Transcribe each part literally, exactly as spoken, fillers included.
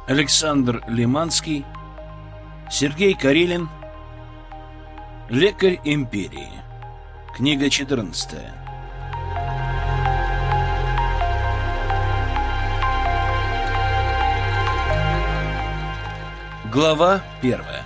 Александр Лиманский, Сергей Карелин. Лекарь империи. Книга четырнадцатая. Глава первая.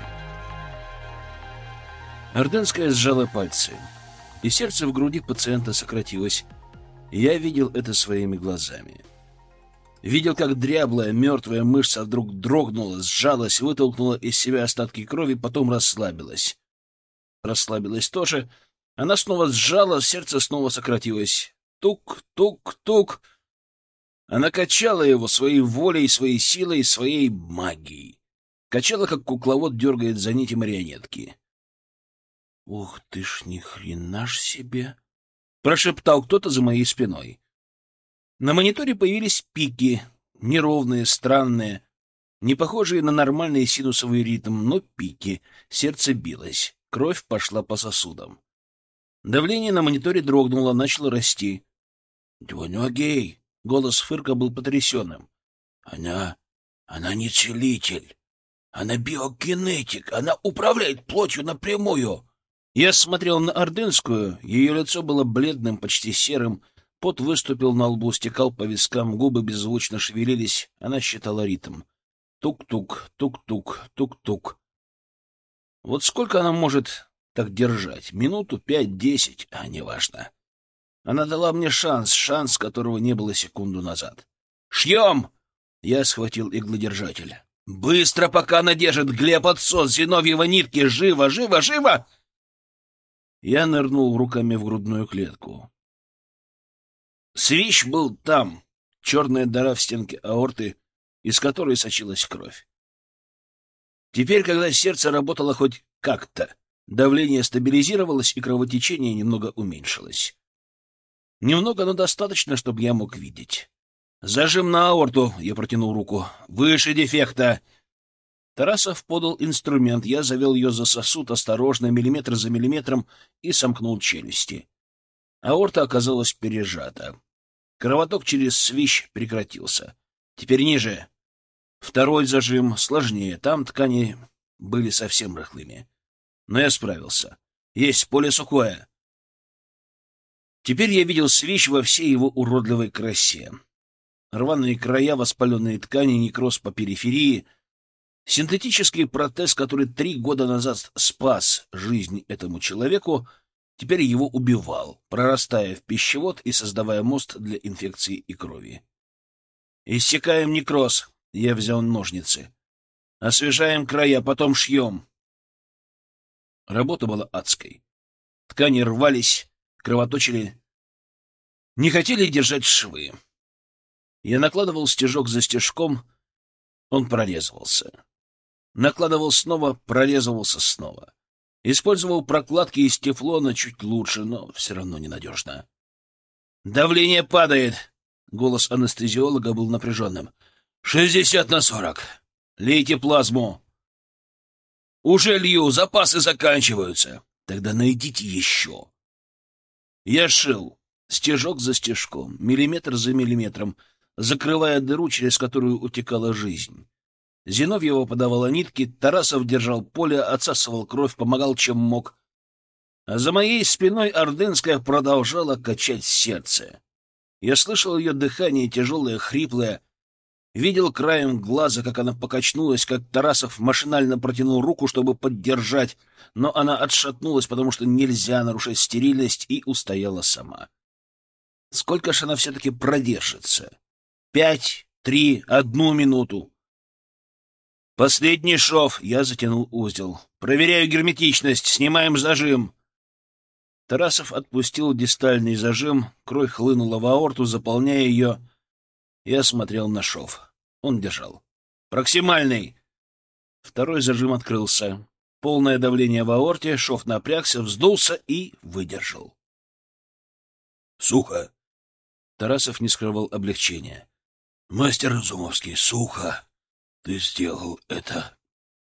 Ордынская сжала пальцы, и сердце в груди пациента сократилось. Я видел это своими глазами. Видел, как дряблая, мертвая мышца вдруг дрогнула, сжалась, вытолкнула из себя остатки крови, потом расслабилась. Расслабилась тоже. Она снова сжала, сердце снова сократилось. Тук, тук, тук. Она качала его своей волей, своей силой, своей магией. Качала, как кукловод дергает за нити марионетки. — Ух ты ж, ни хрена ж себе! — прошептал кто-то за моей спиной. На мониторе появились пики, неровные, странные, не похожие на нормальный синусовый ритм, но пики. Сердце билось, кровь пошла по сосудам. Давление на мониторе дрогнуло, начало расти. — Двуногий! — голос Фырка был потрясенным. — Она... она не целитель. Она биогенетик. Она управляет плотью напрямую. Я смотрел на Ордынскую. Ее лицо было бледным, почти серым. Пот выступил на лбу, стекал по вискам, губы беззвучно шевелились. Она считала ритм. Тук-тук, тук-тук, тук-тук. Вот сколько она может так держать? Минуту, пять, десять, а неважно. Она дала мне шанс, шанс, которого не было секунду назад. «Шьем!» Я схватил иглодержатель. «Быстро, пока она держит! Глеб, отсос! Зиновьева нитки! Живо, живо, живо!» Я нырнул руками в грудную клетку. Свищ был там, черная дыра в стенке аорты, из которой сочилась кровь. Теперь, когда сердце работало хоть как-то, давление стабилизировалось и кровотечение немного уменьшилось. Немного, но достаточно, чтобы я мог видеть. «Зажим на аорту!» — я протянул руку. «Выше дефекта!» Тарасов подал инструмент, я завел ее за сосуд осторожно, миллиметр за миллиметром, и сомкнул челюсти. Аорта оказалась пережата. Кровоток через свищ прекратился. Теперь ниже. Второй зажим сложнее, там ткани были совсем рыхлыми. Но я справился. Есть поле сухое. Теперь я видел свищ во всей его уродливой красе. Рваные края, воспаленные ткани, некроз по периферии. Синтетический протез, который три года назад спас жизнь этому человеку, теперь его убивал, прорастая в пищевод и создавая мост для инфекции и крови. Иссякаем некроз. Я взял ножницы. Освежаем края, потом шьем. Работа была адской. Ткани рвались, кровоточили. Не хотели держать швы. Я накладывал стежок за стежком, он прорезывался. Накладывал снова, прорезывался снова. Использовал прокладки из тефлона чуть лучше, но все равно ненадежно. «Давление падает!» Голос анестезиолога был напряженным. «Шестьдесят на сорок! Лейте плазму!» «Уже лью! Запасы заканчиваются!» «Тогда найдите еще!» Я шил, стежок за стежком, миллиметр за миллиметром, закрывая дыру, через которую утекала жизнь. Зиновьева подавала нитки, Тарасов держал поле, отсасывал кровь, помогал чем мог. А за моей спиной Ордынская продолжала качать сердце. Я слышал ее дыхание, тяжелое, хриплое, видел краем глаза, как она покачнулась, как Тарасов машинально протянул руку, чтобы поддержать, но она отшатнулась, потому что нельзя нарушать стерильность, и устояла сама. Сколько ж она все-таки продержится? Пять, три, одну минуту. «Последний шов!» — я затянул узел. «Проверяю герметичность, снимаем зажим!» Тарасов отпустил дистальный зажим, кровь хлынула в аорту, заполняя ее. Я смотрел на шов. Он держал. «Проксимальный!» Второй зажим открылся. Полное давление в аорте, шов напрягся, вздулся и выдержал. «Сухо!» Тарасов не скрывал облегчения. «Мастер Разумовский, сухо! Ты сделал это!»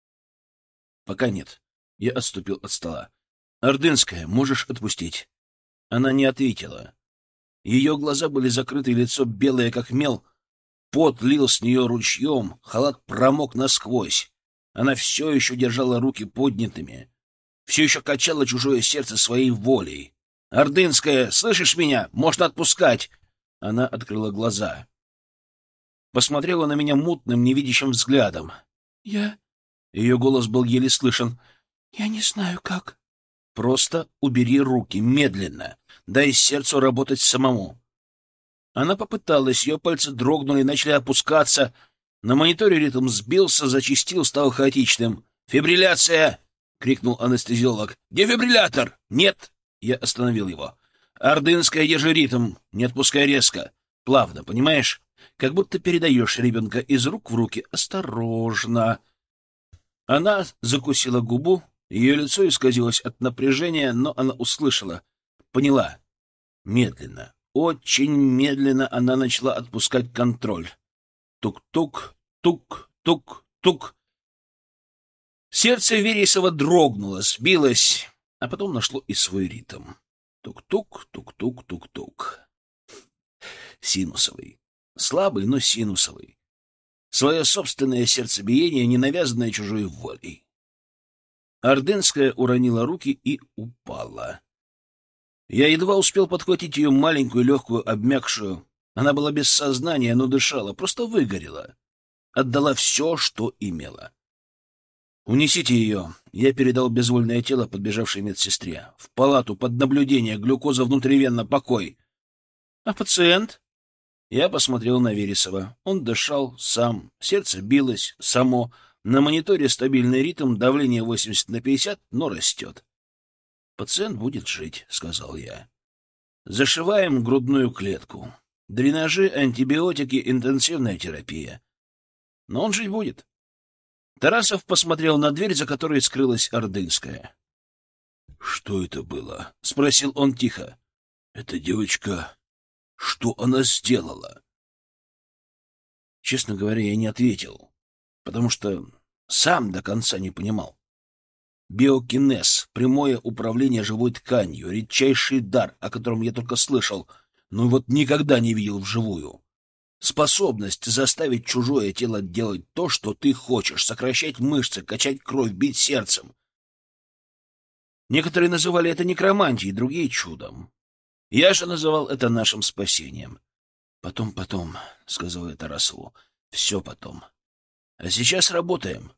«Пока нет». Я отступил от стола. «Ордынская, можешь отпустить». Она не ответила. Ее глаза были закрыты, лицо белое, как мел. Пот лил с нее ручьем, халат промок насквозь. Она все еще держала руки поднятыми, все еще качала чужое сердце своей волей. «Ордынская, слышишь меня? Можно отпускать!» Она открыла глаза. Посмотрела на меня мутным, невидящим взглядом. «Я...» Ее голос был еле слышен. «Я не знаю, как...» «Просто убери руки, медленно. Дай сердцу работать самому». Она попыталась, ее пальцы дрогнули, начали опускаться. На мониторе ритм сбился, зачастил, стал хаотичным. «Фибрилляция!» — крикнул анестезиолог. «Дефибриллятор!» «Нет!» — я остановил его. «Ордынская, держи ритм, не отпускай резко. Плавно, понимаешь? Как будто передаешь ребенка из рук в руки. Осторожно!» Она закусила губу, ее лицо исказилось от напряжения, но она услышала, поняла. Медленно, очень медленно она начала отпускать контроль. Тук-тук, тук-тук-тук. Сердце Вересова дрогнуло, сбилось, а потом нашло и свой ритм. Тук-тук, тук-тук, тук-тук. Синусовый. Слабый, но синусовый. Свое собственное сердцебиение, не навязанное чужой волей. Ордынская уронила руки и упала. Я едва успел подхватить ее маленькую, легкую, обмякшую. Она была без сознания, но дышала, просто выгорела. Отдала все, что имела. «Унесите ее!» Я передал безвольное тело подбежавшей медсестре. «В палату, под наблюдение, глюкоза внутривенно, покой!» «А пациент?» Я посмотрел на Вересова. Он дышал сам, сердце билось само. На мониторе стабильный ритм, давление восемьдесят на пятьдесят, но растет. «Пациент будет жить», — сказал я. «Зашиваем грудную клетку. Дренажи, антибиотики, интенсивная терапия. Но он жить будет». Тарасов посмотрел на дверь, за которой скрылась Ордынская. «Что это было?» — спросил он тихо. «Эта девочка... Что она сделала?» Честно говоря, я не ответил, потому что сам до конца не понимал. Биокинез, прямое управление живой тканью, редчайший дар, о котором я только слышал, но вот никогда не видел вживую. Способность заставить чужое тело делать то, что ты хочешь, сокращать мышцы, качать кровь, бить сердцем. Некоторые называли это некромантией, другие — чудом. Я же называл это нашим спасением. «Потом, потом», — сказал я Тарасову, — «все потом. А сейчас работаем».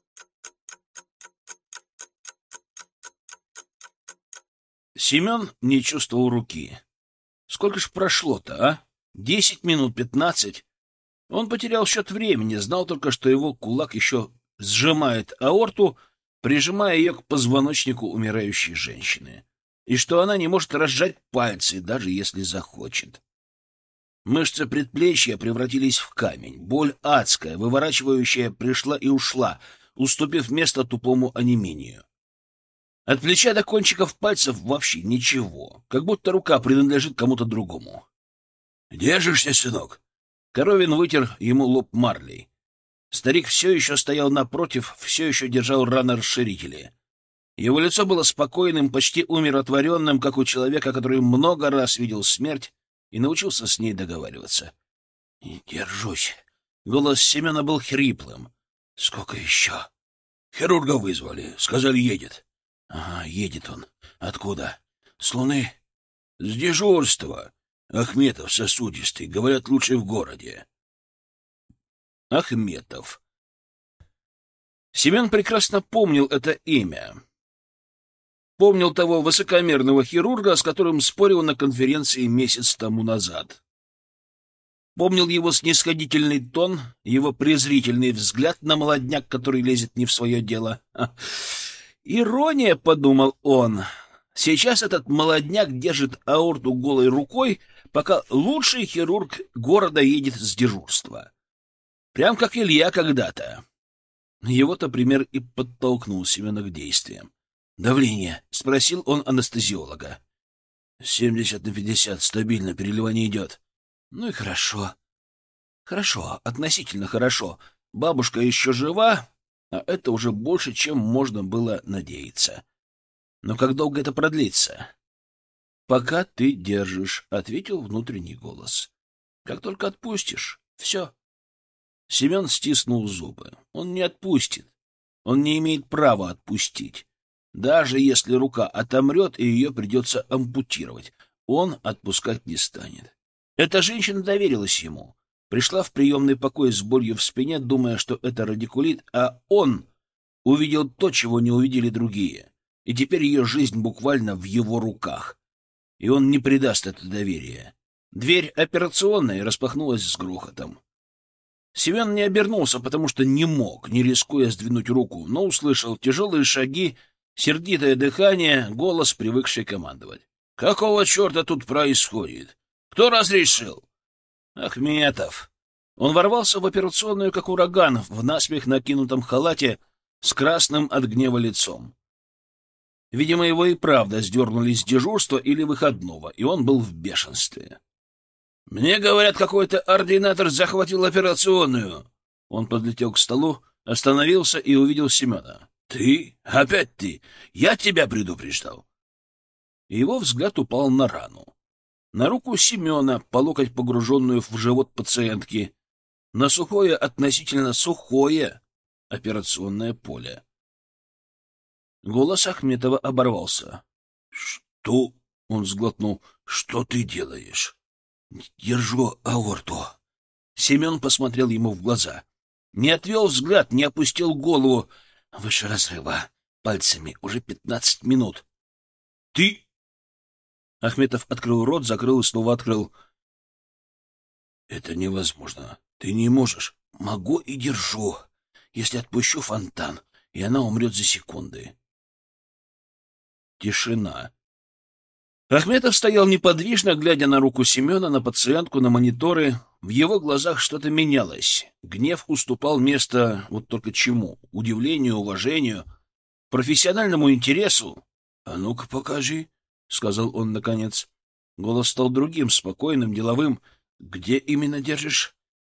Семен не чувствовал руки. Сколько ж прошло-то, а? Десять минут, пятнадцать? Он потерял счет времени, знал только, что его кулак еще сжимает аорту, прижимая ее к позвоночнику умирающей женщины, и что она не может разжать пальцы, даже если захочет. Мышцы предплечья превратились в камень. Боль адская, выворачивающая, пришла и ушла, уступив место тупому онемению. От плеча до кончиков пальцев вообще ничего, как будто рука принадлежит кому-то другому. «Держишься, сынок?» Коровин вытер ему лоб марлей. Старик все еще стоял напротив, все еще держал ранорасширители. Его лицо было спокойным, почти умиротворенным, как у человека, который много раз видел смерть и научился с ней договариваться. — Держусь. Голос Семена был хриплым. — Сколько еще? — Хирурга вызвали. Сказали, едет. — Ага, едет он. Откуда? — С Луны. — С дежурства. Ахметов сосудистый. Говорят, лучший в городе. Ахметов. Семен прекрасно помнил это имя. Помнил того высокомерного хирурга, с которым спорил на конференции месяц тому назад. Помнил его снисходительный тон, его презрительный взгляд на молодняк, который лезет не в свое дело. Ирония, — подумал он. Сейчас этот молодняк держит аорту голой рукой, пока лучший хирург города едет с дежурства. Прям как Илья когда-то. Его-то пример и подтолкнул Семена к действиям. «Давление?» — спросил он анестезиолога. «семьдесят на пятьдесят, стабильно, переливание идет». «Ну и хорошо». «Хорошо, относительно хорошо. Бабушка еще жива, а это уже больше, чем можно было надеяться. Но как долго это продлится?» «Пока ты держишь», — ответил внутренний голос. «Как только отпустишь, все, Семен стиснул зубы. Он не отпустит. Он не имеет права отпустить. Даже если рука отомрет, и ее придется ампутировать, он отпускать не станет. Эта женщина доверилась ему. Пришла в приемный покой с болью в спине, думая, что это радикулит, а он увидел то, чего не увидели другие. И теперь ее жизнь буквально в его руках. И он не предаст это доверие. Дверь операционной распахнулась с грохотом. Семен не обернулся, потому что не мог, не рискуя сдвинуть руку, но услышал тяжелые шаги, сердитое дыхание, голос, привыкший командовать. — Какого черта тут происходит? Кто разрешил? — Ахметов. Он ворвался в операционную, как ураган, в наспех накинутом халате с красным от гнева лицом. Видимо, его и правда сдернули с дежурства или выходного, и он был в бешенстве. — Мне говорят, какой-то ординатор захватил операционную. Он подлетел к столу, остановился и увидел Семена. — Ты? Опять ты? Я тебя предупреждал. Его взгляд упал на рану. На руку Семена, по локоть погруженную в живот пациентки, на сухое, относительно сухое операционное поле. Голос Ахметова оборвался. — Что? — он сглотнул. — Что ты делаешь? — Держу аорту. Семен посмотрел ему в глаза. Не отвел взгляд, не опустил голову. Выше разрыва. Пальцами. Уже пятнадцать минут. — Ты... Ахметов открыл рот, закрыл и снова открыл. — Это невозможно. Ты не можешь. — Могу и держу. Если отпущу фонтан, и она умрет за секунды. Тишина. Ахметов стоял неподвижно, глядя на руку Семена, на пациентку, на мониторы. В его глазах что-то менялось. Гнев уступал место вот только чему? Удивлению, уважению, профессиональному интересу. — А ну-ка покажи, — сказал он наконец. Голос стал другим, спокойным, деловым. — Где именно держишь?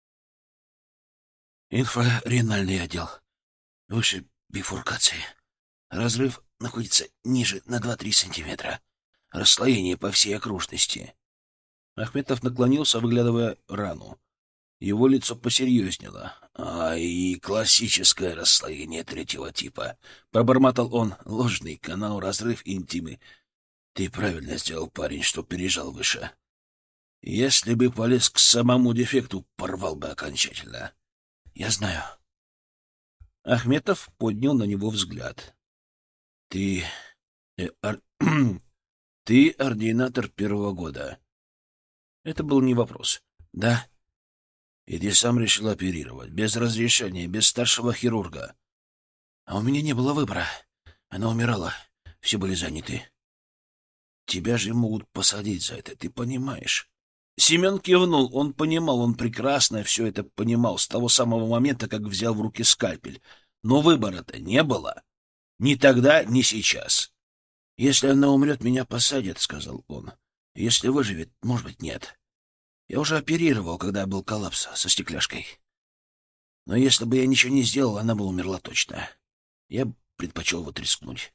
— Инфраренальный отдел. Выше бифуркации. Разрыв находится ниже на два-три сантиметра. Расслоение по всей окружности. Ахметов наклонился, выглядывая рану. Его лицо посерьезнело. — А, и классическое расслоение третьего типа. Пробормотал он. Ложный канал, разрыв интимы. Ты правильно сделал, парень, что пережал выше. Если бы полез к самому дефекту, порвал бы окончательно. Я знаю. Ахметов поднял на него взгляд. Ты... Э, ор... Ты ординатор первого года. Это был не вопрос. Да. И ты сам решил оперировать, без разрешения, без старшего хирурга. А у меня не было выбора. Она умирала. Все были заняты. Тебя же могут посадить за это, ты понимаешь? Семен кивнул. Он понимал, он прекрасно все это понимал с того самого момента, как взял в руки скальпель. Но выбора-то не было. Ни тогда, ни сейчас. «Если она умрет, меня посадят», — сказал он. «Если выживет, может быть, нет. Я уже оперировал, когда был коллапс со стекляшкой. Но если бы я ничего не сделал, она бы умерла точно. Я предпочел вот рискнуть».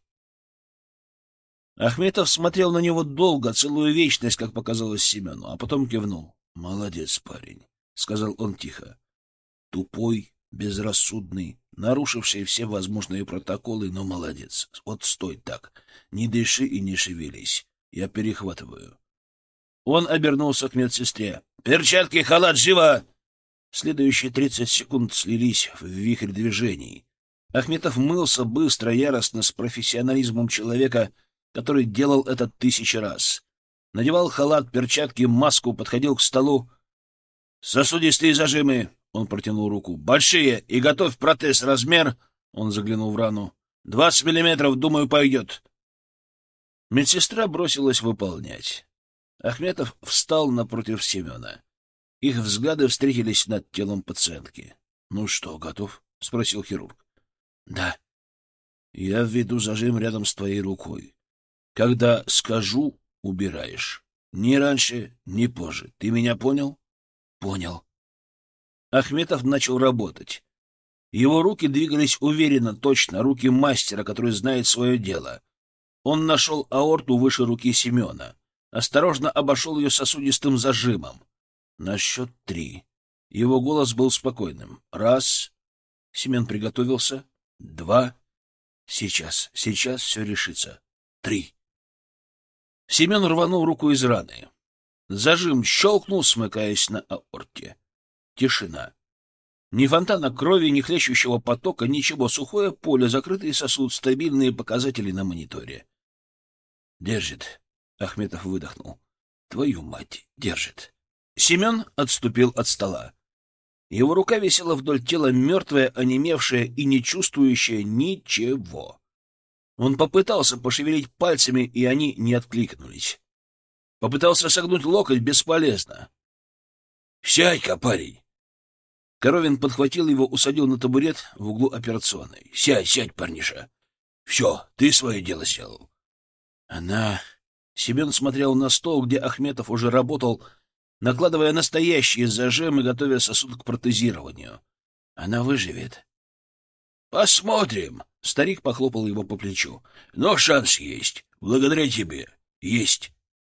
Ахметов смотрел на него долго, целую вечность, как показалось Семену, а потом кивнул. «Молодец, парень», — сказал он тихо. «Тупой, безрассудный, нарушивший все возможные протоколы, но молодец. Вот стой так, не дыши и не шевелись. Я перехватываю». Он обернулся к медсестре. «Перчатки, халат, живо!» Следующие тридцать секунд слились в вихрь движений. Ахметов мылся быстро, яростно, с профессионализмом человека, который делал это тысячи раз. Надевал халат, перчатки, маску, подходил к столу. «Сосудистые зажимы!» — он протянул руку. «Большие! И готовь протез, размер!» — он заглянул в рану. «Двадцать миллиметров, думаю, пойдет». Медсестра бросилась выполнять. Ахметов встал напротив Семена. Их взгляды встретились над телом пациентки. — Ну что, готов? — спросил хирург. — Да. — Я введу зажим рядом с твоей рукой. Когда скажу, убираешь. Ни раньше, ни позже. Ты меня понял? — Понял. Ахметов начал работать. Его руки двигались уверенно, точно, руки мастера, который знает свое дело. Он нашел аорту выше руки Семена. Осторожно обошел ее сосудистым зажимом. На счет три. Его голос был спокойным. Раз. Семен приготовился. Два. Сейчас, сейчас все решится. Три. Семен рванул руку из раны. Зажим щелкнул, смыкаясь на аорте. Тишина. Ни фонтана крови, ни хлещущего потока, ничего. Сухое поле, закрытый сосуд, стабильные показатели на мониторе. Держит. Ахметов выдохнул. Твою мать, держит. Семен отступил от стола. Его рука висела вдоль тела, мертвая, онемевшая и не чувствующая ничего. Он попытался пошевелить пальцами, и они не откликнулись. Попытался согнуть локоть, бесполезно. — Сядь-ка, парень! Коровин подхватил его, усадил на табурет в углу операционной. — Сядь, сядь, парниша! Все, ты свое дело сделал. Она... Семен смотрел на стол, где Ахметов уже работал, накладывая настоящие зажимы, готовя сосуд к протезированию. Она выживет. — Посмотрим! — старик похлопал его по плечу. — Но шанс есть. Благодаря тебе. Есть.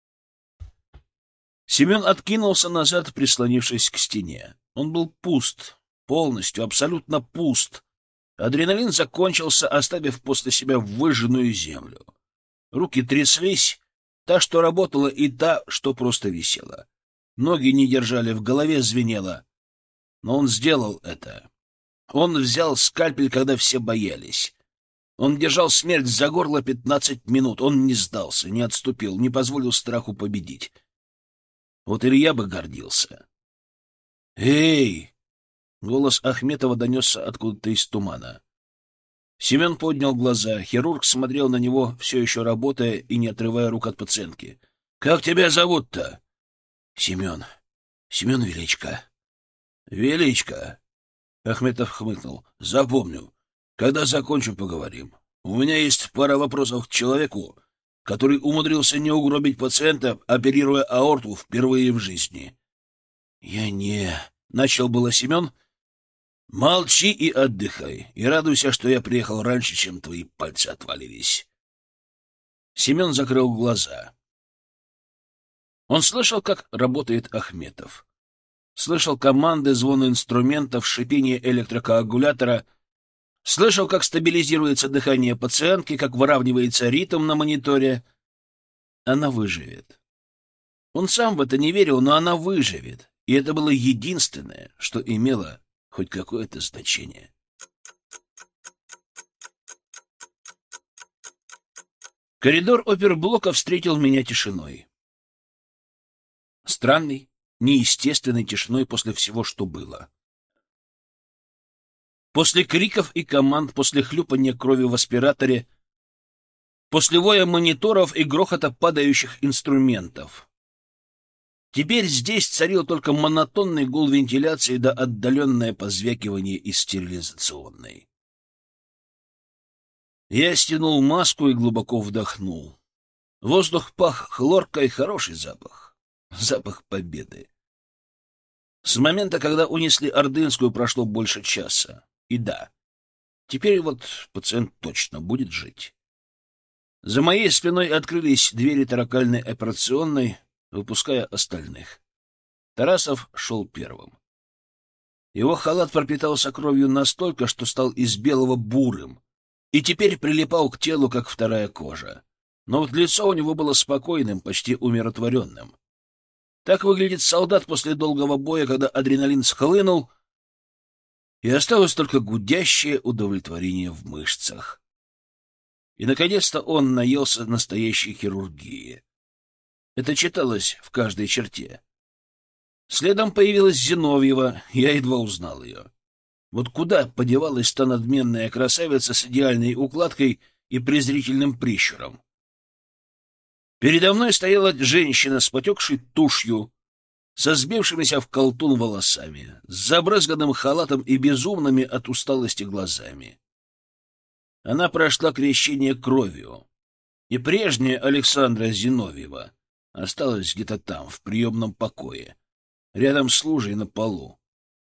Семен откинулся назад, прислонившись к стене. Он был пуст, полностью, абсолютно пуст. Адреналин закончился, оставив после себя выжженную землю. Руки тряслись, та, что работала, и та, что просто висела. Ноги не держали, в голове звенело. Но он сделал это. Он взял скальпель, когда все боялись. Он держал смерть за горло пятнадцать минут. Он не сдался, не отступил, не позволил страху победить. Вот Илья бы гордился. «Эй!» — голос Ахметова донесся откуда-то из тумана. Семен поднял глаза. Хирург смотрел на него, все еще работая и не отрывая рук от пациентки. «Как тебя зовут-то?» «Семен. Семен Величко». «Величко?» — Ахметов хмыкнул. «Запомню. Когда закончим, поговорим. У меня есть пара вопросов к человеку, который умудрился не угробить пациента, оперируя аорту впервые в жизни». «Я не...» — начал было Семен. «Молчи и отдыхай, и радуйся, что я приехал раньше, чем твои пальцы отвалились». Семен закрыл глаза. Он слышал, как работает Ахметов. Слышал команды, звон инструментов, шипение электрокоагулятора. Слышал, как стабилизируется дыхание пациентки, как выравнивается ритм на мониторе. Она выживет. Он сам в это не верил, но она выживет. И это было единственное, что имело хоть какое-то значение. Коридор оперблока встретил меня тишиной. Странной, неестественной тишиной после всего, что было. После криков и команд, после хлюпания крови в аспираторе, после воя мониторов и грохота падающих инструментов. Теперь здесь царил только монотонный гул вентиляции да отдаленное позвякивание из стерилизационной. Я стянул маску и глубоко вдохнул. Воздух пах хлоркой, хороший запах. Запах победы. С момента, когда унесли Ордынскую, прошло больше часа. И да, теперь вот пациент точно будет жить. За моей спиной открылись двери торакальной операционной, выпуская остальных. Тарасов шел первым. Его халат пропитался кровью настолько, что стал из белого бурым, и теперь прилипал к телу, как вторая кожа. Но вот лицо у него было спокойным, почти умиротворенным. Так выглядит солдат после долгого боя, когда адреналин схлынул, и осталось только гудящее удовлетворение в мышцах. И, наконец-то, он наелся настоящей хирургии. Это читалось в каждой черте. Следом появилась Зиновьева, я едва узнал ее. Вот куда подевалась та надменная красавица с идеальной укладкой и презрительным прищуром? Передо мной стояла женщина с потекшей тушью, со сбившимися в колтун волосами, с забрызганным халатом и безумными от усталости глазами. Она прошла крещение кровью, и прежняя Александра Зиновьева осталась где-то там, в приемном покое, рядом с лужей на полу.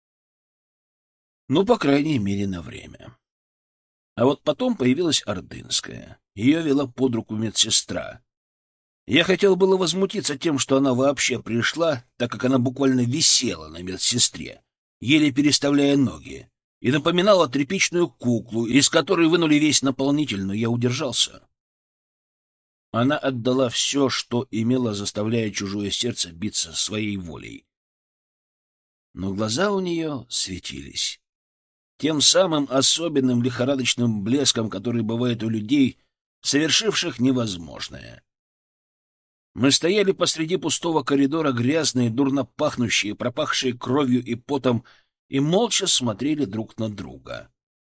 Ну, по крайней мере, на время. А вот потом появилась Ордынская. Ее вела под руку медсестра. Я хотел было возмутиться тем, что она вообще пришла, так как она буквально висела на медсестре. еле переставляя ноги, и напоминала тряпичную куклу, из которой вынули весь наполнитель, но я удержался. Она отдала все, что имела, заставляя чужое сердце биться своей волей. Но глаза у нее светились тем самым особенным лихорадочным блеском, который бывает у людей, совершивших невозможное. Мы стояли посреди пустого коридора, грязные, дурно пахнущие, пропахшие кровью и потом, и молча смотрели друг на друга.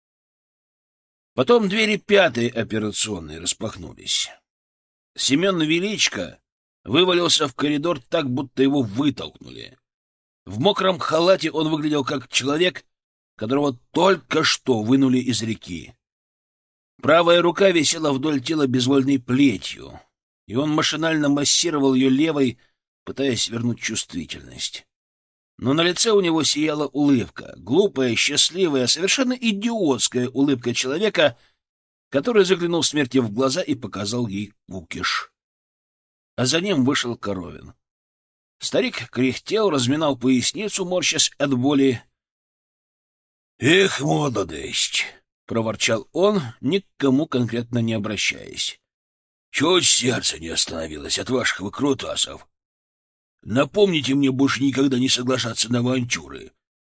Потом двери пятой операционной распахнулись. Семен Величко вывалился в коридор так, будто его вытолкнули. В мокром халате он выглядел как человек, которого только что вынули из реки. Правая рука висела вдоль тела безвольной плетью, и он машинально массировал ее левой, пытаясь вернуть чувствительность. Но на лице у него сияла улыбка, глупая, счастливая, совершенно идиотская улыбка человека, который заглянул смерти в глаза и показал ей кукиш. А за ним вышел Коровин. Старик кряхтел, разминал поясницу, морщась от боли. — Эх, молодость! — проворчал он, ни к кому конкретно не обращаясь. — Чуть сердце не остановилось от ваших выкрутасов. Напомните мне больше никогда не соглашаться на авантюры.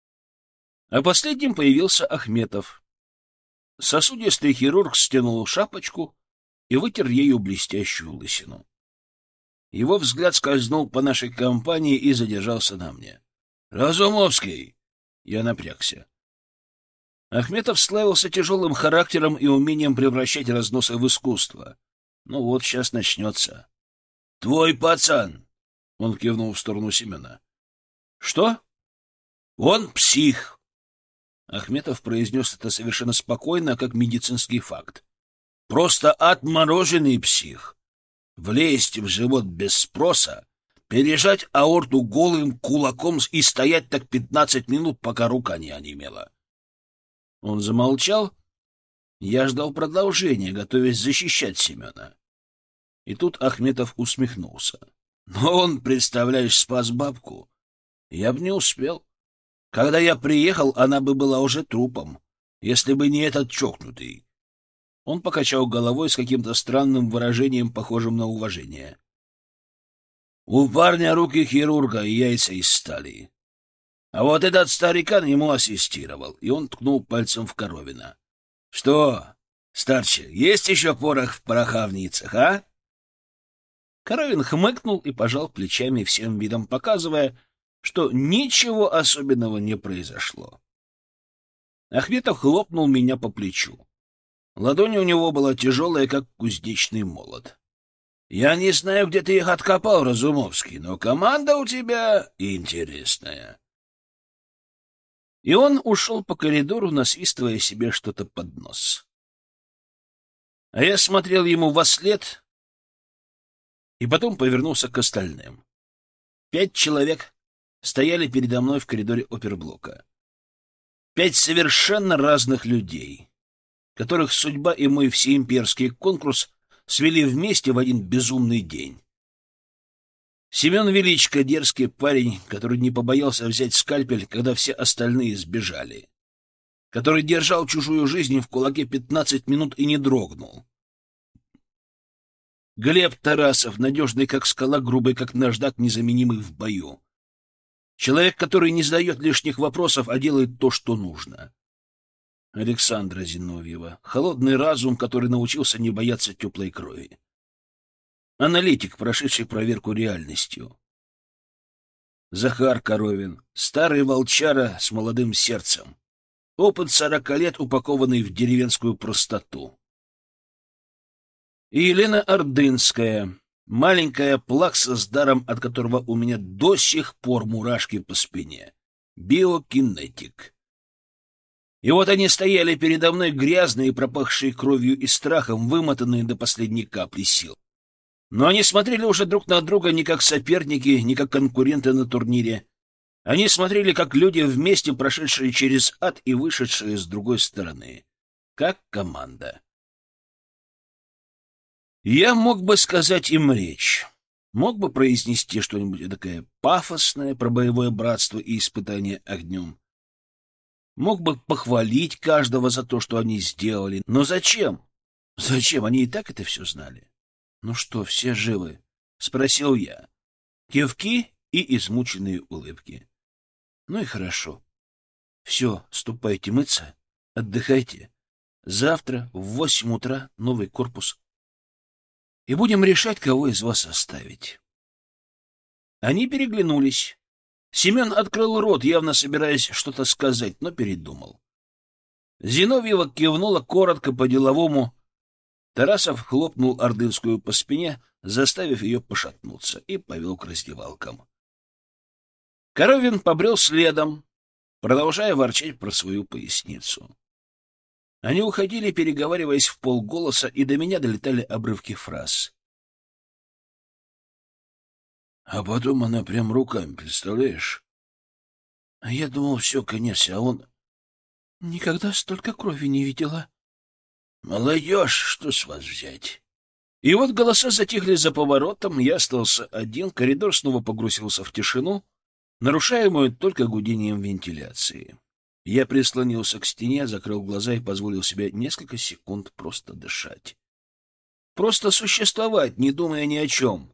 А последним появился Ахметов. Сосудистый хирург стянул шапочку и вытер ею блестящую лысину. Его взгляд скользнул по нашей компании и задержался на мне. — Разумовский! Я напрягся. Ахметов славился тяжелым характером и умением превращать разносы в искусство. Ну вот, сейчас начнется. — Твой пацан! — он кивнул в сторону Семена. — Что? — Он псих! Ахметов произнес это совершенно спокойно, как медицинский факт. — Просто отмороженный псих. Влезть в живот без спроса, пережать аорту голым кулаком и стоять так пятнадцать минут, пока рука не онемела. Он замолчал. Я ждал продолжения, готовясь защищать Семена. И тут Ахметов усмехнулся. Но он, представляешь, спас бабку. Я бы не успел. Когда я приехал, она бы была уже трупом, если бы не этот чокнутый. Он покачал головой с каким-то странным выражением, похожим на уважение. У парня руки хирурга и яйца из стали. А вот этот старикан ему ассистировал, и он ткнул пальцем в Коровина. — Что, старче, есть еще порох в пороховницах, а? Коровин хмыкнул и пожал плечами, всем видом показывая, что ничего особенного не произошло. Ахметов хлопнул меня по плечу. Ладонь у него была тяжелая, как кузнечный молот. — Я не знаю, где ты их откопал, Разумовский, но команда у тебя интересная. И он ушел по коридору, насвистывая себе что-то под нос. А я смотрел ему вослед и потом повернулся к остальным. Пять человек стояли передо мной в коридоре оперблока. Пять совершенно разных людей, которых судьба и мой всеимперский конкурс свели вместе в один безумный день. Семен Величко — дерзкий парень, который не побоялся взять скальпель, когда все остальные сбежали, который держал чужую жизнь в кулаке пятнадцать минут и не дрогнул. Глеб Тарасов, надежный как скала, грубый как наждак, незаменимый в бою. Человек, который не задает лишних вопросов, а делает то, что нужно. Александра Зиновьева, холодный разум, который научился не бояться теплой крови. Аналитик, прошедший проверку реальностью. Захар Коровин, старый волчара с молодым сердцем. Опыт сорока лет, упакованный в деревенскую простоту. И Елена Ордынская, маленькая плакса с даром, от которого у меня до сих пор мурашки по спине. Биокинетик. И вот они стояли передо мной, грязные, пропахшие кровью и страхом, вымотанные до последней капли сил. Но они смотрели уже друг на друга не как соперники, не как конкуренты на турнире. Они смотрели как люди, вместе прошедшие через ад и вышедшие с другой стороны. Как команда. Я мог бы сказать им речь. Мог бы произнести что-нибудь такое пафосное про боевое братство и испытание огнем. Мог бы похвалить каждого за то, что они сделали. Но зачем? Зачем? Они и так это все знали. — Ну что, все живы? — спросил я. Кивки и измученные улыбки. — Ну и хорошо. Все, ступайте мыться, отдыхайте. Завтра в восемь утра новый корпус. И будем решать, кого из вас оставить. Они переглянулись. Семен открыл рот, явно собираясь что-то сказать, но передумал. Зиновьева кивнула коротко по-деловому. Тарасов хлопнул Ордынскую по спине, заставив ее пошатнуться, и повел к раздевалкам. Коровин побрел следом, продолжая ворчать про свою поясницу. Они уходили, переговариваясь вполголоса, и до меня долетали обрывки фраз. А потом она прям руками, представляешь? А я думал, все, конец, а он... Никогда столько крови не видела. Молодежь, что с вас взять? И вот голоса затихли за поворотом, я остался один, коридор снова погрузился в тишину, нарушаемую только гудением вентиляции. Я прислонился к стене, закрыл глаза и позволил себе несколько секунд просто дышать. Просто существовать, не думая ни о чем.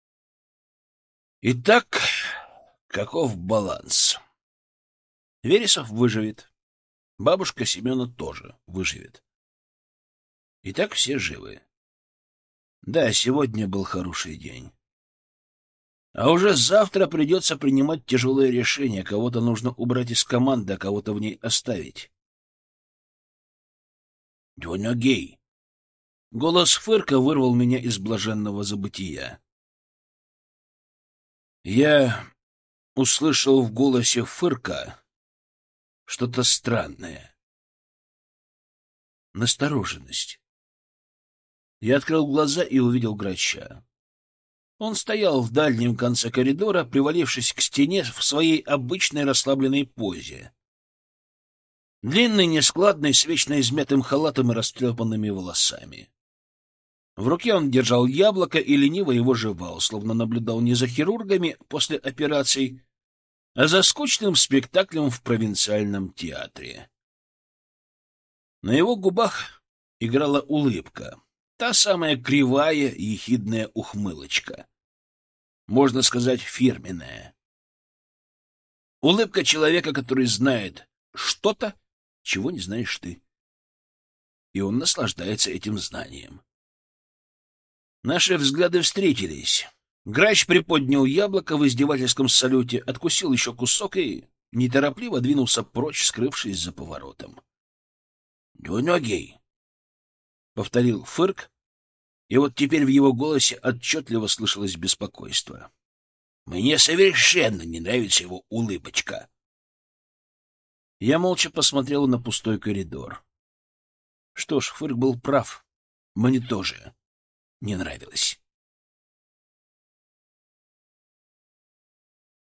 Итак, каков баланс? Вересов выживет. Бабушка Семена тоже выживет. Итак, все живы. Да, сегодня был хороший день. А уже завтра придется принимать тяжелые решения. Кого-то нужно убрать из команды, а кого-то в ней оставить. Двуногий! Голос Фырка вырвал меня из блаженного забытия. Я услышал в голосе Фырка что-то странное. Настороженность. Я открыл глаза и увидел Грача. Он стоял в дальнем конце коридора, привалившись к стене в своей обычной расслабленной позе. Длинный, нескладный, с вечно измятым халатом и растрепанными волосами. В руке он держал яблоко и лениво его жевал, словно наблюдал не за хирургами после операций, а за скучным спектаклем в провинциальном театре. На его губах играла улыбка, та самая кривая, ехидная ухмылочка. Можно сказать, фирменная. Улыбка человека, который знает что-то, чего не знаешь ты. И он наслаждается этим знанием. Наши взгляды встретились. Грач приподнял яблоко в издевательском салюте, откусил еще кусок и неторопливо двинулся прочь, скрывшись за поворотом. — Двуногий! — повторил Фырк, и вот теперь в его голосе отчетливо слышалось беспокойство. — Мне совершенно не нравится его улыбочка. Я молча посмотрел на пустой коридор. Что ж, Фырк был прав. Мне тоже не нравилось.